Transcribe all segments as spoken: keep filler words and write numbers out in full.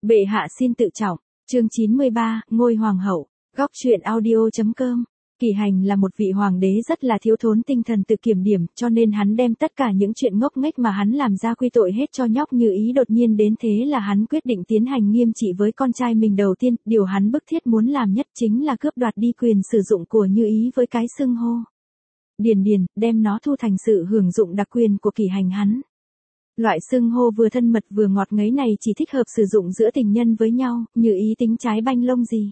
Bệ hạ xin tự trọng, chương chín mươi ba, ngôi hoàng hậu, góc truyện audio.com. Kỷ Hành là một vị hoàng đế rất là thiếu thốn tinh thần tự kiểm điểm, cho nên hắn đem tất cả những chuyện ngốc nghếch mà hắn làm ra quy tội hết cho nhóc Như Ý. Đột nhiên đến thế là hắn quyết định tiến hành nghiêm trị với con trai mình đầu tiên, điều hắn bức thiết muốn làm nhất chính là cướp đoạt đi quyền sử dụng của Như Ý với cái xưng hô Điền Điền, đem nó thu thành sự hưởng dụng đặc quyền của Kỷ Hành hắn. Loại xưng hô vừa thân mật vừa ngọt ngấy này chỉ thích hợp sử dụng giữa tình nhân với nhau, Như Ý tính trái banh lông gì.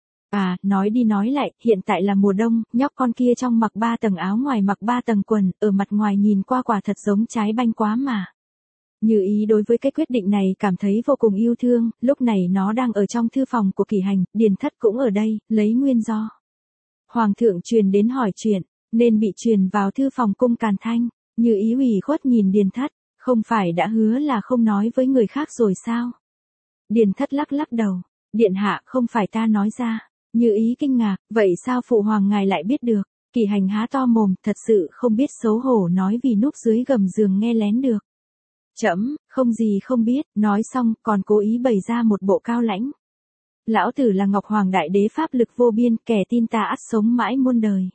À, nói đi nói lại, hiện tại là mùa đông, nhóc con kia trong mặc ba tầng áo ngoài mặc ba tầng quần, ở mặt ngoài nhìn qua quả thật giống trái banh quá mà. Như Ý đối với cái quyết định này cảm thấy vô cùng yêu thương, lúc này nó đang ở trong thư phòng của Kỷ Hành, Điền Thất cũng ở đây, lấy nguyên do. Hoàng thượng truyền đến hỏi chuyện, nên bị truyền vào thư phòng cung Càn Thanh. Như Ý ủy khuất nhìn Điền Thất, không phải đã hứa là không nói với người khác rồi sao? Điền Thất lắc lắc đầu, điện hạ không phải ta nói ra. Như Ý kinh ngạc, vậy sao phụ hoàng ngài lại biết được? Kỷ Hành há to mồm, thật sự không biết xấu hổ nói vì núp dưới gầm giường nghe lén được. Trẫm, không gì không biết, nói xong còn cố ý bày ra một bộ cao lãnh. Lão tử là Ngọc Hoàng đại đế pháp lực vô biên, kẻ tin ta ắt sống mãi muôn đời.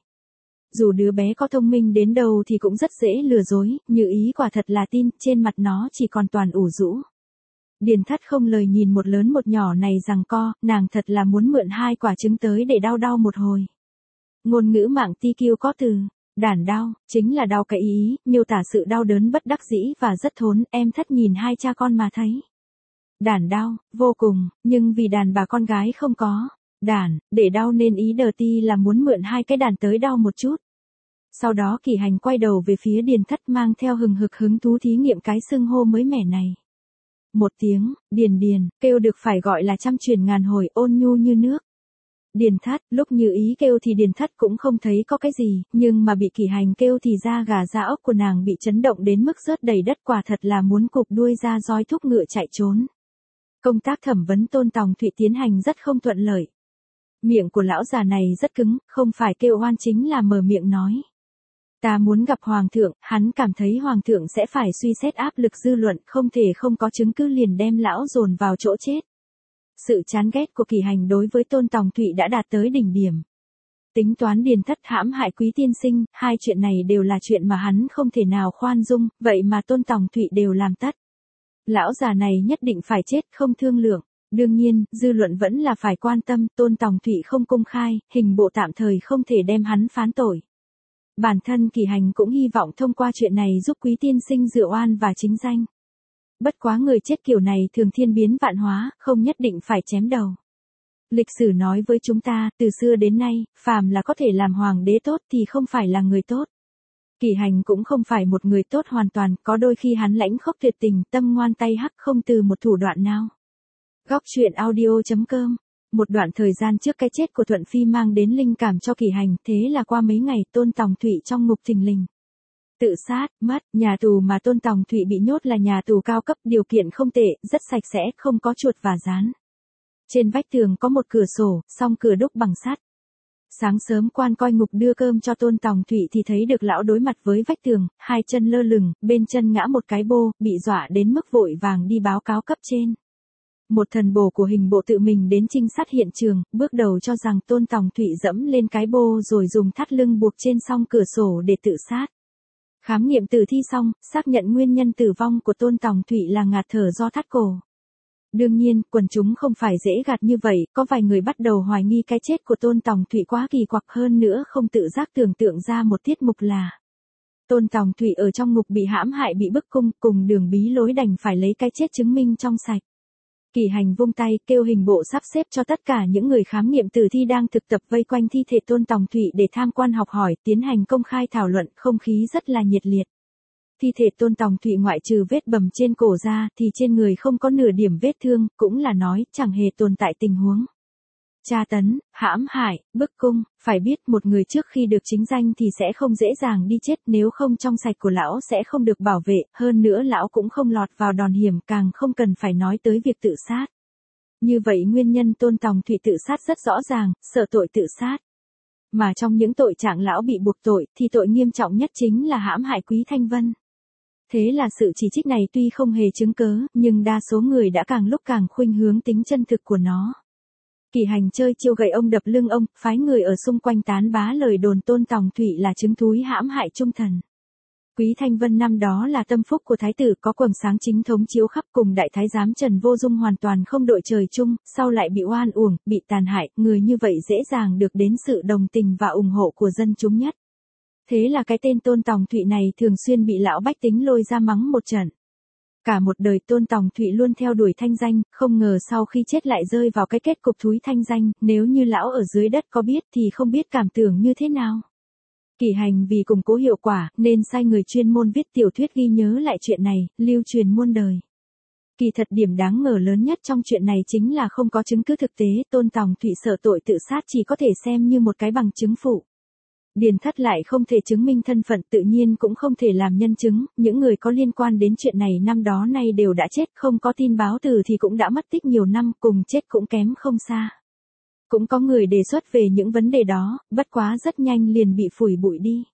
Dù đứa bé có thông minh đến đâu thì cũng rất dễ lừa dối, Như Ý quả thật là tin, trên mặt nó chỉ còn toàn ủ rũ. Điền Thất không lời nhìn một lớn một nhỏ này rằng co, nàng thật là muốn mượn hai quả trứng tới để đau đau một hồi. Ngôn ngữ mạng ti kiêu có từ, đản đau, chính là đau cái ý, miêu tả sự đau đớn bất đắc dĩ và rất thốn, em Thất nhìn hai cha con mà thấy. Đản đau, vô cùng, nhưng vì đàn bà con gái không có, đản, để đau nên ý đờ ti là muốn mượn hai cái đàn tới đau một chút. Sau đó Kỷ Hành quay đầu về phía Điền Thất mang theo hừng hực hứng thú thí nghiệm cái xưng hô mới mẻ này. Một tiếng, Điền Điền, kêu được phải gọi là trăm truyền ngàn hồi, ôn nhu như nước. Điền Thất, lúc Như Ý kêu thì Điền Thất cũng không thấy có cái gì, nhưng mà bị Kỷ Hành kêu thì da gà da ốc của nàng bị chấn động đến mức rớt đầy đất, quả thật là muốn cụp đuôi ra roi thúc ngựa chạy trốn. Công tác thẩm vấn Tôn Tòng Thụy tiến hành rất không thuận lợi. Miệng của lão già này rất cứng, không phải kêu oan chính là mở miệng nói. Ta muốn gặp Hoàng thượng, hắn cảm thấy Hoàng thượng sẽ phải suy xét áp lực dư luận, không thể không có chứng cứ liền đem lão dồn vào chỗ chết. Sự chán ghét của Kỷ Hành đối với Tôn Tòng Thụy đã đạt tới đỉnh điểm. Tính toán Điền Thất hãm hại Quý tiên sinh, hai chuyện này đều là chuyện mà hắn không thể nào khoan dung, vậy mà Tôn Tòng Thụy đều làm tất. Lão già này nhất định phải chết không thương lượng. Đương nhiên, dư luận vẫn là phải quan tâm, Tôn Tòng Thụy không công khai, hình bộ tạm thời không thể đem hắn phán tội. Bản thân Kỷ Hành cũng hy vọng thông qua chuyện này giúp Quý tiên sinh rửa oan và chính danh. Bất quá người chết kiểu này thường thiên biến vạn hóa, không nhất định phải chém đầu. Lịch sử nói với chúng ta, từ xưa đến nay, phàm là có thể làm hoàng đế tốt thì không phải là người tốt. Kỷ Hành cũng không phải một người tốt hoàn toàn, có đôi khi hắn lãnh khốc tuyệt tình, tâm ngoan tay hắc không từ một thủ đoạn nào. Góc truyện audio.com. Một đoạn thời gian trước cái chết của Thuận Phi mang đến linh cảm cho Kỷ Hành, thế là qua mấy ngày Tôn Tòng Thụy trong ngục thình lình tự sát, mất, nhà tù mà Tôn Tòng Thụy bị nhốt là nhà tù cao cấp, điều kiện không tệ, rất sạch sẽ, không có chuột và dán. Trên vách tường có một cửa sổ, song cửa đúc bằng sắt. Sáng sớm quan coi ngục đưa cơm cho Tôn Tòng Thụy thì thấy được lão đối mặt với vách tường, hai chân lơ lửng, bên chân ngã một cái bô, bị dọa đến mức vội vàng đi báo cáo cấp trên. Một thần bổ của hình bộ tự mình đến trinh sát hiện trường, bước đầu cho rằng Tôn Tòng Thụy dẫm lên cái bô rồi dùng thắt lưng buộc trên song cửa sổ để tự sát. Khám nghiệm tử thi xong, xác nhận nguyên nhân tử vong của Tôn Tòng Thụy là ngạt thở do thắt cổ. Đương nhiên, quần chúng không phải dễ gạt như vậy, có vài người bắt đầu hoài nghi cái chết của Tôn Tòng Thụy quá kỳ quặc, hơn nữa không tự giác tưởng tượng ra một tiết mục là Tôn Tòng Thụy ở trong ngục bị hãm hại bị bức cung, cùng Đường Bí Lối đành phải lấy cái chết chứng minh trong sạch. Kỷ Hành vung tay kêu hình bộ sắp xếp cho tất cả những người khám nghiệm tử thi đang thực tập vây quanh thi thể Tôn Tòng Thụy để tham quan học hỏi, tiến hành công khai thảo luận, không khí rất là nhiệt liệt. Thi thể Tôn Tòng Thụy ngoại trừ vết bầm trên cổ ra thì trên người không có nửa điểm vết thương, cũng là nói chẳng hề tồn tại tình huống tra tấn, hãm hại, bức cung. Phải biết một người trước khi được chính danh thì sẽ không dễ dàng đi chết, nếu không trong sạch của lão sẽ không được bảo vệ, hơn nữa lão cũng không lọt vào đòn hiểm, càng không cần phải nói tới việc tự sát. Như vậy nguyên nhân Tôn Tòng Thụy tự sát rất rõ ràng, sợ tội tự sát. Mà trong những tội trạng lão bị buộc tội thì tội nghiêm trọng nhất chính là hãm hại Quý Thanh Vân. Thế là sự chỉ trích này tuy không hề chứng cớ, nhưng đa số người đã càng lúc càng khuynh hướng tính chân thực của nó. Kỷ Hành chơi chiêu gậy ông đập lưng ông, phái người ở xung quanh tán bá lời đồn Tôn Tòng Thụy là trứng thúi hãm hại trung thần. Quý Thanh Vân năm đó là tâm phúc của thái tử, có quầng sáng chính thống chiếu khắp, cùng đại thái giám Trần Vô Dung hoàn toàn không đội trời chung, sau lại bị oan uổng, bị tàn hại, người như vậy dễ dàng được đến sự đồng tình và ủng hộ của dân chúng nhất. Thế là cái tên Tôn Tòng Thụy này thường xuyên bị lão bách tính lôi ra mắng một trận. Cả một đời Tôn Tòng Thụy luôn theo đuổi thanh danh, không ngờ sau khi chết lại rơi vào cái kết cục thúi thanh danh, nếu như lão ở dưới đất có biết thì không biết cảm tưởng như thế nào. Kỷ Hành vì củng cố hiệu quả, nên sai người chuyên môn viết tiểu thuyết ghi nhớ lại chuyện này, lưu truyền muôn đời. Kỳ thật điểm đáng ngờ lớn nhất trong chuyện này chính là không có chứng cứ thực tế, Tôn Tòng Thụy sợ tội tự sát chỉ có thể xem như một cái bằng chứng phụ. Điền Thất lại không thể chứng minh thân phận, tự nhiên cũng không thể làm nhân chứng, những người có liên quan đến chuyện này năm đó nay đều đã chết, không có tin báo từ thì cũng đã mất tích nhiều năm, cùng chết cũng kém không xa. Cũng có người đề xuất về những vấn đề đó, bất quá rất nhanh liền bị phủi bụi đi.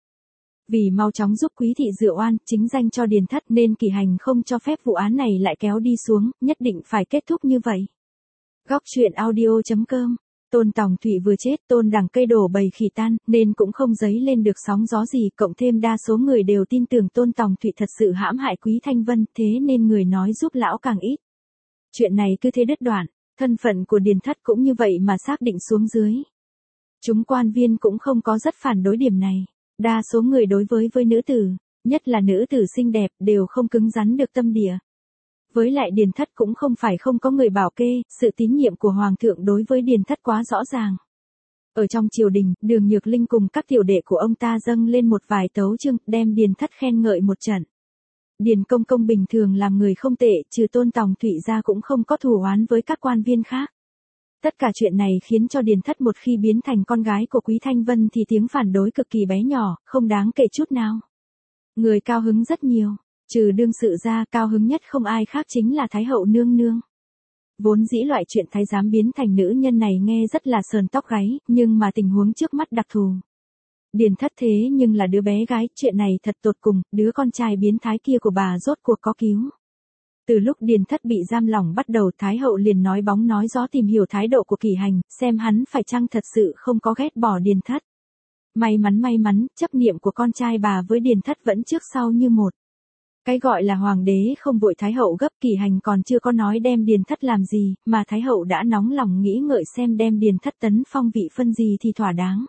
Vì mau chóng giúp Quý thị rửa oan, chính danh cho Điền Thất nên Kỷ Hành không cho phép vụ án này lại kéo đi xuống, nhất định phải kết thúc như vậy. Góc truyện audio chấm com. Tôn Tòng Thụy vừa chết, Tôn đằng cây đổ bầy khỉ tan, nên cũng không dấy lên được sóng gió gì, cộng thêm đa số người đều tin tưởng Tôn Tòng Thụy thật sự hãm hại Quý Thanh Vân, thế nên người nói giúp lão càng ít. Chuyện này cứ thế đứt đoạn, thân phận của Điền Thất cũng như vậy mà xác định xuống dưới. Chúng quan viên cũng không có rất phản đối điểm này, đa số người đối với với nữ tử, nhất là nữ tử xinh đẹp, đều không cứng rắn được tâm địa. Với lại Điền Thất cũng không phải không có người bảo kê, sự tín nhiệm của Hoàng thượng đối với Điền Thất quá rõ ràng. Ở trong triều đình, Đường Nhược Linh cùng các tiểu đệ của ông ta dâng lên một vài tấu chương, đem Điền Thất khen ngợi một trận. Điền Công Công bình thường làm người không tệ, trừ Tôn Tòng Thụy ra cũng không có thù oán với các quan viên khác. Tất cả chuyện này khiến cho Điền Thất một khi biến thành con gái của Quý Thanh Vân thì tiếng phản đối cực kỳ bé nhỏ, không đáng kể chút nào. Người cao hứng rất nhiều. Trừ đương sự ra, cao hứng nhất không ai khác chính là Thái hậu nương nương. Vốn dĩ loại chuyện thái giám biến thành nữ nhân này nghe rất là sờn tóc gáy, nhưng mà tình huống trước mắt đặc thù. Điền Thất thế nhưng là đứa bé gái, chuyện này thật tột cùng, đứa con trai biến thái kia của bà rốt cuộc có cứu. Từ lúc Điền Thất bị giam lỏng bắt đầu, Thái hậu liền nói bóng nói gió tìm hiểu thái độ của Kỷ Hành, xem hắn phải chăng thật sự không có ghét bỏ Điền Thất. May mắn may mắn, chấp niệm của con trai bà với Điền Thất vẫn trước sau như một. Cái gọi là hoàng đế không vội Thái hậu gấp, Kỷ Hành còn chưa có nói đem Điền Thất làm gì, mà Thái hậu đã nóng lòng nghĩ ngợi xem đem Điền Thất tấn phong vị phân gì thì thỏa đáng.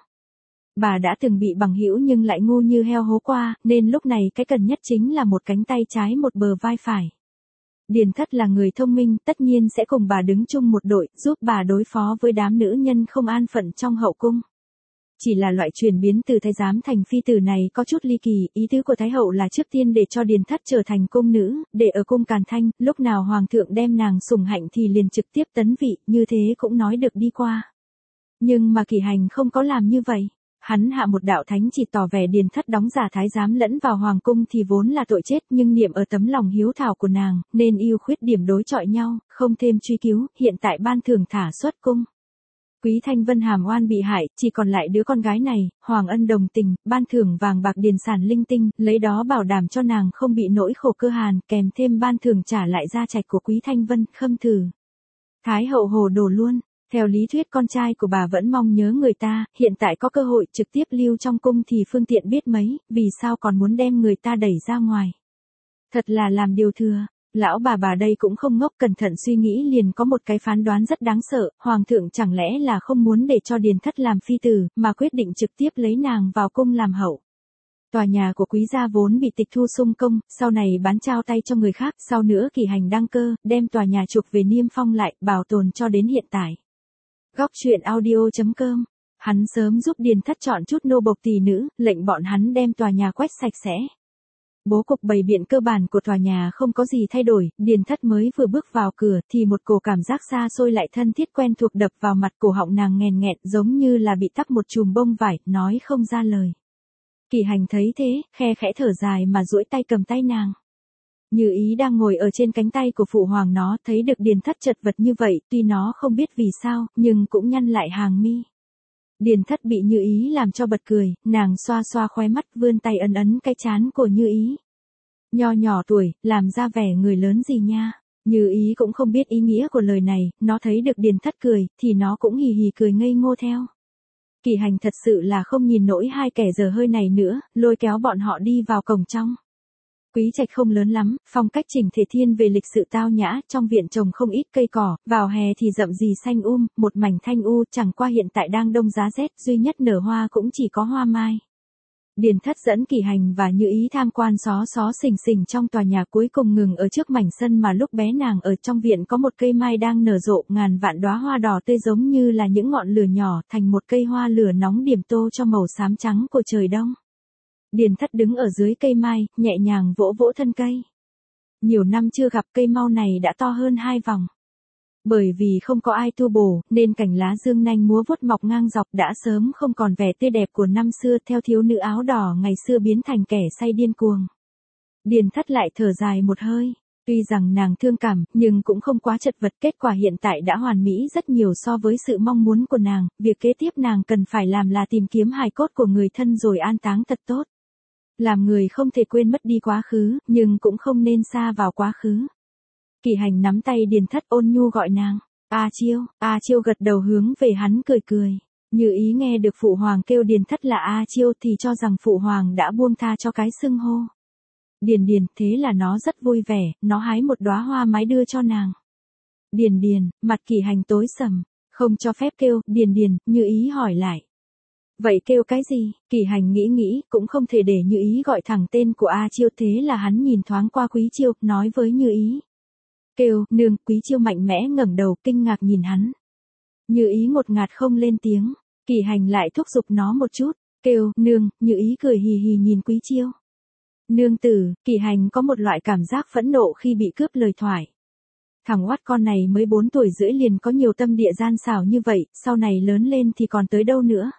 Bà đã từng bị bằng hữu nhưng lại ngu như heo hố qua, nên lúc này cái cần nhất chính là một cánh tay trái một bờ vai phải. Điền Thất là người thông minh, tất nhiên sẽ cùng bà đứng chung một đội, giúp bà đối phó với đám nữ nhân không an phận trong hậu cung. Chỉ là loại chuyển biến từ thái giám thành phi tử này có chút ly kỳ, ý tứ của Thái hậu là trước tiên để cho Điền Thất trở thành cung nữ, để ở cung Càn Thanh, lúc nào Hoàng thượng đem nàng sủng hạnh thì liền trực tiếp tấn vị, như thế cũng nói được đi qua. Nhưng mà Kỷ Hành không có làm như vậy. Hắn hạ một đạo thánh chỉ tỏ vẻ Điền Thất đóng giả thái giám lẫn vào hoàng cung thì vốn là tội chết, nhưng niệm ở tấm lòng hiếu thảo của nàng, nên ưu khuyết điểm đối chọi nhau, không thêm truy cứu, hiện tại ban thưởng thả xuất cung. Quý Thanh Vân hàm oan bị hại, chỉ còn lại đứa con gái này, Hoàng ân đồng tình, ban thưởng vàng bạc điền sản linh tinh, lấy đó bảo đảm cho nàng không bị nỗi khổ cơ hàn, kèm thêm ban thưởng trả lại gia trạch của Quý Thanh Vân, khâm thử. Thái hậu hồ đồ luôn. Theo lý thuyết con trai của bà vẫn mong nhớ người ta, hiện tại có cơ hội trực tiếp lưu trong cung thì phương tiện biết mấy, vì sao còn muốn đem người ta đẩy ra ngoài. Thật là làm điều thừa. Lão bà bà đây cũng không ngốc, cẩn thận suy nghĩ liền có một cái phán đoán rất đáng sợ, Hoàng thượng chẳng lẽ là không muốn để cho Điền Thất làm phi tử, mà quyết định trực tiếp lấy nàng vào cung làm hậu. Tòa nhà của Quý gia vốn bị tịch thu sung công, sau này bán trao tay cho người khác, sau nữa Kỷ Hành đăng cơ, đem tòa nhà trục về niêm phong lại, bảo tồn cho đến hiện tại. Góc truyện audio chấm com. Hắn sớm giúp Điền Thất chọn chút nô bộc tỳ nữ, lệnh bọn hắn đem tòa nhà quét sạch sẽ. Bố cục bày biện cơ bản của tòa nhà không có gì thay đổi, Điền Thất mới vừa bước vào cửa thì một cổ cảm giác xa xôi lại thân thiết quen thuộc đập vào mặt, cổ họng nàng nghèn nghẹn giống như là bị tắc một chùm bông vải, nói không ra lời. Kỷ Hành thấy thế, khe khẽ thở dài mà duỗi tay cầm tay nàng. Như Ý đang ngồi ở trên cánh tay của phụ hoàng nó, thấy được Điền Thất chật vật như vậy, tuy nó không biết vì sao, nhưng cũng nhăn lại hàng mi. Điền Thất bị Như Ý làm cho bật cười, nàng xoa xoa khóe mắt, vươn tay ấn ấn cái trán của Như Ý. Nho nhỏ tuổi, làm ra vẻ người lớn gì nha. Như Ý cũng không biết ý nghĩa của lời này, nó thấy được Điền Thất cười, thì nó cũng hì hì cười ngây ngô theo. Kỳ Hành thật sự là không nhìn nổi hai kẻ dở hơi này nữa, lôi kéo bọn họ đi vào cổng trong. Quý trạch không lớn lắm, phong cách chỉnh thể thiên về lịch sự tao nhã, trong viện trồng không ít cây cỏ, vào hè thì rậm rì xanh um, một mảnh thanh u, chẳng qua hiện tại đang đông giá rét, duy nhất nở hoa cũng chỉ có hoa mai. Điền Thất dẫn Kỳ Hành và Như Ý tham quan xó xó xình xình trong tòa nhà, cuối cùng ngừng ở trước mảnh sân mà lúc bé nàng ở trong viện có một cây mai đang nở rộ, ngàn vạn đóa hoa đỏ tươi giống như là những ngọn lửa nhỏ, thành một cây hoa lửa nóng điểm tô cho màu xám trắng của trời đông. Điền Thất đứng ở dưới cây mai, nhẹ nhàng vỗ vỗ thân cây. Nhiều năm chưa gặp, cây mau này đã to hơn hai vòng. Bởi vì không có ai tu bổ, nên cành lá dương nanh múa vuốt mọc ngang dọc đã sớm không còn vẻ tươi đẹp của năm xưa, theo thiếu nữ áo đỏ ngày xưa biến thành kẻ say điên cuồng. Điền Thất lại thở dài một hơi. Tuy rằng nàng thương cảm, nhưng cũng không quá chật vật, kết quả hiện tại đã hoàn mỹ rất nhiều so với sự mong muốn của nàng, việc kế tiếp nàng cần phải làm là tìm kiếm hài cốt của người thân rồi an táng thật tốt. Làm người không thể quên mất đi quá khứ, nhưng cũng không nên xa vào quá khứ. Kỳ Hành nắm tay Điền Thất ôn nhu gọi nàng, A Chiêu, A Chiêu gật đầu hướng về hắn cười cười. Như Ý nghe được phụ hoàng kêu Điền Thất là A Chiêu thì cho rằng phụ hoàng đã buông tha cho cái xưng hô. Điền Điền, thế là nó rất vui vẻ, nó hái một đóa hoa mái đưa cho nàng. Điền Điền, mặt Kỳ Hành tối sầm, không cho phép kêu, Điền Điền, Như Ý hỏi lại. Vậy kêu cái gì? Kỳ Hành nghĩ nghĩ, cũng không thể để Như Ý gọi thẳng tên của A Chiêu, thế là hắn nhìn thoáng qua Quý Chiêu, nói với Như Ý. Kêu, nương. Quý Chiêu mạnh mẽ ngẩng đầu, kinh ngạc nhìn hắn. Như Ý ngột ngạt không lên tiếng, Kỳ Hành lại thúc giục nó một chút, kêu, nương. Như Ý cười hì hì nhìn Quý Chiêu. Nương tử. Kỳ Hành có một loại cảm giác phẫn nộ khi bị cướp lời thoại. Thằng oát con này mới bốn tuổi rưỡi liền có nhiều tâm địa gian xảo như vậy, sau này lớn lên thì còn tới đâu nữa.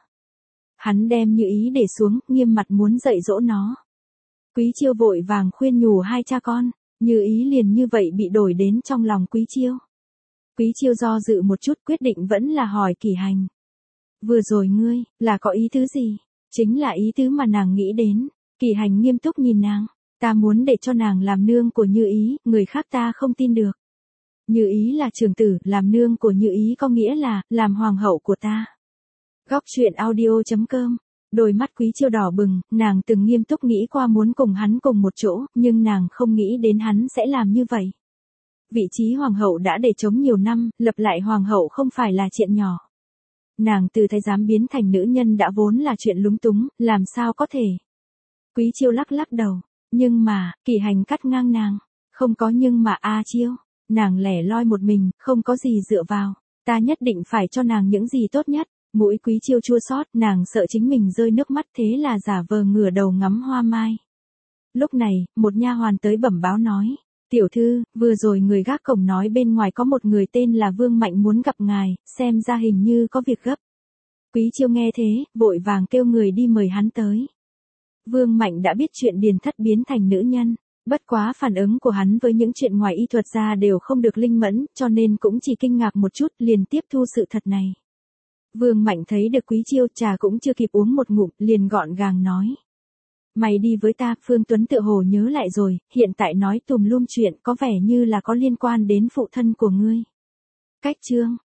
Hắn đem Như Ý để xuống, nghiêm mặt muốn dạy dỗ nó. Quý Chiêu vội vàng khuyên nhủ hai cha con, Như Ý liền như vậy bị đổi đến trong lòng Quý Chiêu. Quý Chiêu do dự một chút, quyết định vẫn là hỏi Kỳ Hành. Vừa rồi ngươi, là có ý tứ gì? Chính là ý tứ mà nàng nghĩ đến. Kỳ Hành nghiêm túc nhìn nàng, ta muốn để cho nàng làm nương của Như Ý, người khác ta không tin được. Như Ý là trưởng tử, làm nương của Như Ý có nghĩa là, làm hoàng hậu của ta. Góc truyện audio chấm com. Đôi mắt Quý Chiêu đỏ bừng, nàng từng nghiêm túc nghĩ qua muốn cùng hắn cùng một chỗ, nhưng nàng không nghĩ đến hắn sẽ làm như vậy. Vị trí hoàng hậu đã để trống nhiều năm, lập lại hoàng hậu không phải là chuyện nhỏ. Nàng từ thái giám biến thành nữ nhân đã vốn là chuyện lúng túng, làm sao có thể. Quý Chiêu lắc lắc đầu, nhưng mà, Kỳ Hành cắt ngang nàng, không có nhưng mà A Chiêu, nàng lẻ loi một mình, không có gì dựa vào, ta nhất định phải cho nàng những gì tốt nhất. Mũi Quý Chiêu chua xót, nàng sợ chính mình rơi nước mắt, thế là giả vờ ngửa đầu ngắm hoa mai. Lúc này, một nha hoàn tới bẩm báo nói, tiểu thư, vừa rồi người gác cổng nói bên ngoài có một người tên là Vương Mạnh muốn gặp ngài, xem ra hình như có việc gấp. Quý Chiêu nghe thế, vội vàng kêu người đi mời hắn tới. Vương Mạnh đã biết chuyện Điền Thất biến thành nữ nhân, bất quá phản ứng của hắn với những chuyện ngoài y thuật ra đều không được linh mẫn, cho nên cũng chỉ kinh ngạc một chút liền tiếp thu sự thật này. Vương Mạnh thấy được Quý Chiêu, trà cũng chưa kịp uống một ngụm, liền gọn gàng nói. Mày đi với ta, Phương Tuấn tự hồ nhớ lại rồi, hiện tại nói tùm lum chuyện có vẻ như là có liên quan đến phụ thân của ngươi. Cách chương.